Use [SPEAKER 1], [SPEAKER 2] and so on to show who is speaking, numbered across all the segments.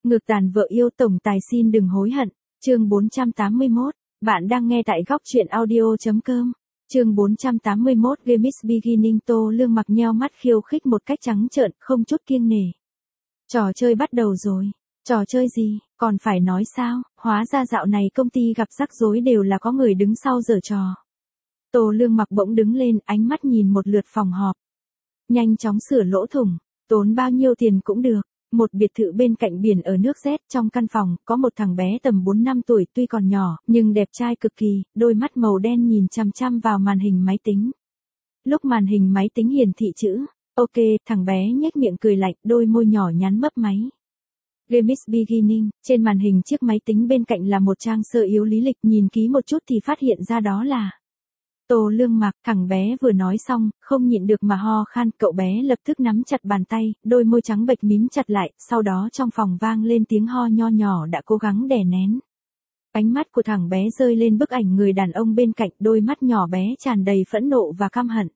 [SPEAKER 1] Ngược tàn vợ yêu tổng tài xin đừng hối hận. Chương 481. Bạn đang nghe tại góc truyện audio.com. Chương 481 Game is beginning. Tô Lương Mặc nheo mắt khiêu khích một cách trắng trợn, không chút kiêng nể. Trò chơi bắt đầu rồi. Trò chơi gì, còn phải nói sao, hóa ra dạo này công ty gặp rắc rối đều là có người đứng sau giở trò. Tô Lương Mặc bỗng đứng lên, ánh mắt nhìn một lượt phòng họp. Nhanh chóng sửa lỗ thủng, tốn bao nhiêu tiền cũng được. Một biệt thự bên cạnh biển ở nước Z, trong căn phòng, có một thằng bé tầm 4 năm tuổi tuy còn nhỏ, nhưng đẹp trai cực kỳ, đôi mắt màu đen nhìn chằm chằm vào màn hình máy tính. Lúc màn hình máy tính hiển thị chữ, ok, thằng bé nhếch miệng cười lạnh, đôi môi nhỏ nhắn mấp máy. Game is beginning, trên màn hình chiếc máy tính bên cạnh là một trang sơ yếu lý lịch, nhìn kỹ một chút thì phát hiện ra đó là Tô Lương Mặc. Thằng bé vừa nói xong, không nhịn được mà ho khan, cậu bé lập tức nắm chặt bàn tay, đôi môi trắng bệch mím chặt lại, sau đó trong phòng vang lên tiếng ho nho nhỏ đã cố gắng đè nén. Ánh mắt của thằng bé rơi lên bức ảnh người đàn ông bên cạnh, đôi mắt nhỏ bé tràn đầy phẫn nộ và căm hận.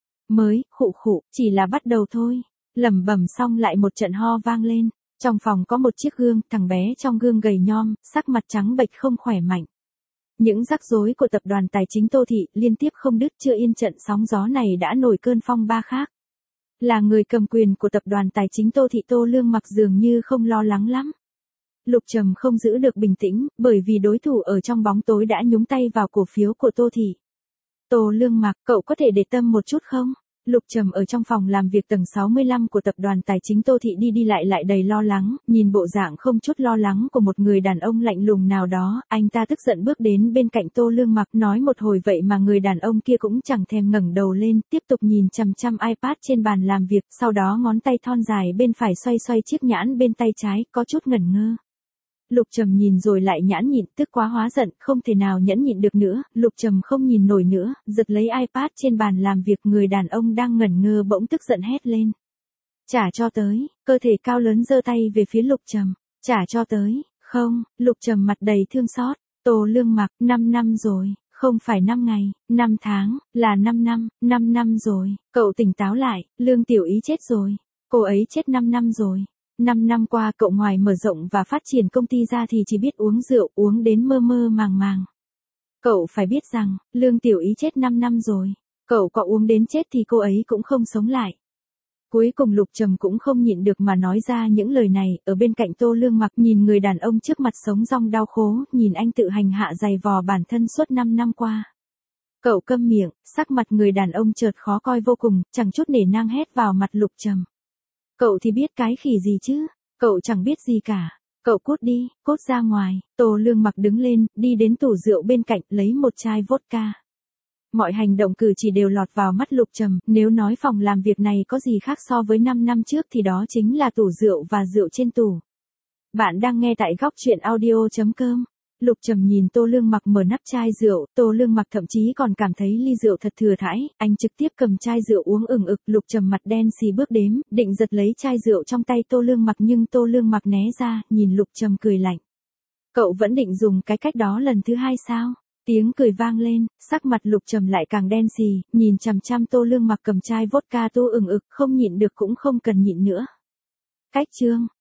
[SPEAKER 1] Khụ khụ, chỉ là bắt đầu thôi. Lẩm bẩm xong lại một trận ho vang lên. Trong phòng có một chiếc gương, thằng bé trong gương gầy nhom, sắc mặt trắng bệch không khỏe mạnh. Những rắc rối của tập đoàn tài chính Tô Thị liên tiếp không đứt, chưa yên trận sóng gió này đã nổi cơn phong ba khác. Là người cầm quyền của tập đoàn tài chính Tô Thị, Tô Lương Mặc dường như không lo lắng lắm. Lục Trầm không giữ được bình tĩnh, bởi vì đối thủ ở trong bóng tối đã nhúng tay vào cổ phiếu của Tô Thị. Tô Lương Mặc, cậu có thể để tâm một chút không? Lục Trầm ở trong phòng làm việc tầng 65 của tập đoàn tài chính Tô Thị đi đi lại đầy lo lắng, nhìn bộ dạng không chút lo lắng của một người đàn ông lạnh lùng nào đó, anh ta tức giận bước đến bên cạnh Tô Lương Mặc, nói một hồi vậy mà người đàn ông kia cũng chẳng thèm ngẩng đầu lên, tiếp tục nhìn chằm chằm iPad trên bàn làm việc, sau đó ngón tay thon dài bên phải xoay xoay chiếc nhãn bên tay trái, có chút ngẩn ngơ. Lục Trầm nhìn rồi lại nhãn nhịn, tức quá hóa giận, không thể nào nhẫn nhịn được nữa, Lục Trầm không nhìn nổi nữa, giật lấy iPad trên bàn làm việc, người đàn ông đang ngẩn ngơ bỗng tức giận hét lên. Trả cho tới, cơ thể cao lớn giơ tay về phía Lục Trầm, trả cho tới, không, Lục Trầm mặt đầy thương xót, Tô Lương Mặc, 5 năm rồi, không phải 5 ngày, 5 tháng, là 5 năm, 5 năm rồi, cậu tỉnh táo lại, Lương Tiểu Ý chết rồi, cô ấy chết 5 năm rồi. 5 năm qua cậu ngoài mở rộng và phát triển công ty ra thì chỉ biết uống rượu, uống đến mơ mơ màng màng. Cậu phải biết rằng, Lương Tiểu Ý chết 5 năm rồi. Cậu có uống đến chết thì cô ấy cũng không sống lại. Cuối cùng Lục Trầm cũng không nhịn được mà nói ra những lời này, ở bên cạnh Tô Lương Mặc nhìn người đàn ông trước mặt sống dong đau khổ, nhìn anh tự hành hạ dày vò bản thân suốt 5 năm qua. Cậu câm miệng, sắc mặt người đàn ông chợt khó coi vô cùng, chẳng chút nể nang hét vào mặt Lục Trầm. Cậu thì biết cái khỉ gì chứ, cậu chẳng biết gì cả, cậu cút đi, cút ra ngoài. Tô Lương Mặc đứng lên, đi đến tủ rượu bên cạnh, lấy một chai vodka. Mọi hành động cử chỉ đều lọt vào mắt Lục Trầm, nếu nói phòng làm việc này có gì khác so với 5 năm trước thì đó chính là tủ rượu và rượu trên tủ. Bạn đang nghe tại góc truyện audio.com. Lục Trầm nhìn Tô Lương Mặc mở nắp chai rượu, Tô Lương Mặc thậm chí còn cảm thấy ly rượu thật thừa thãi, anh trực tiếp cầm chai rượu uống ừng ực, Lục Trầm mặt đen xì bước đếm, định giật lấy chai rượu trong tay Tô Lương Mặc nhưng Tô Lương Mặc né ra, nhìn Lục Trầm cười lạnh. Cậu vẫn định dùng cái cách đó lần thứ hai sao? Tiếng cười vang lên, sắc mặt Lục Trầm lại càng đen xì, nhìn chằm chằm Tô Lương Mặc cầm chai vodka tu ừng ực, không nhịn được cũng không cần nhịn nữa. Cách chương.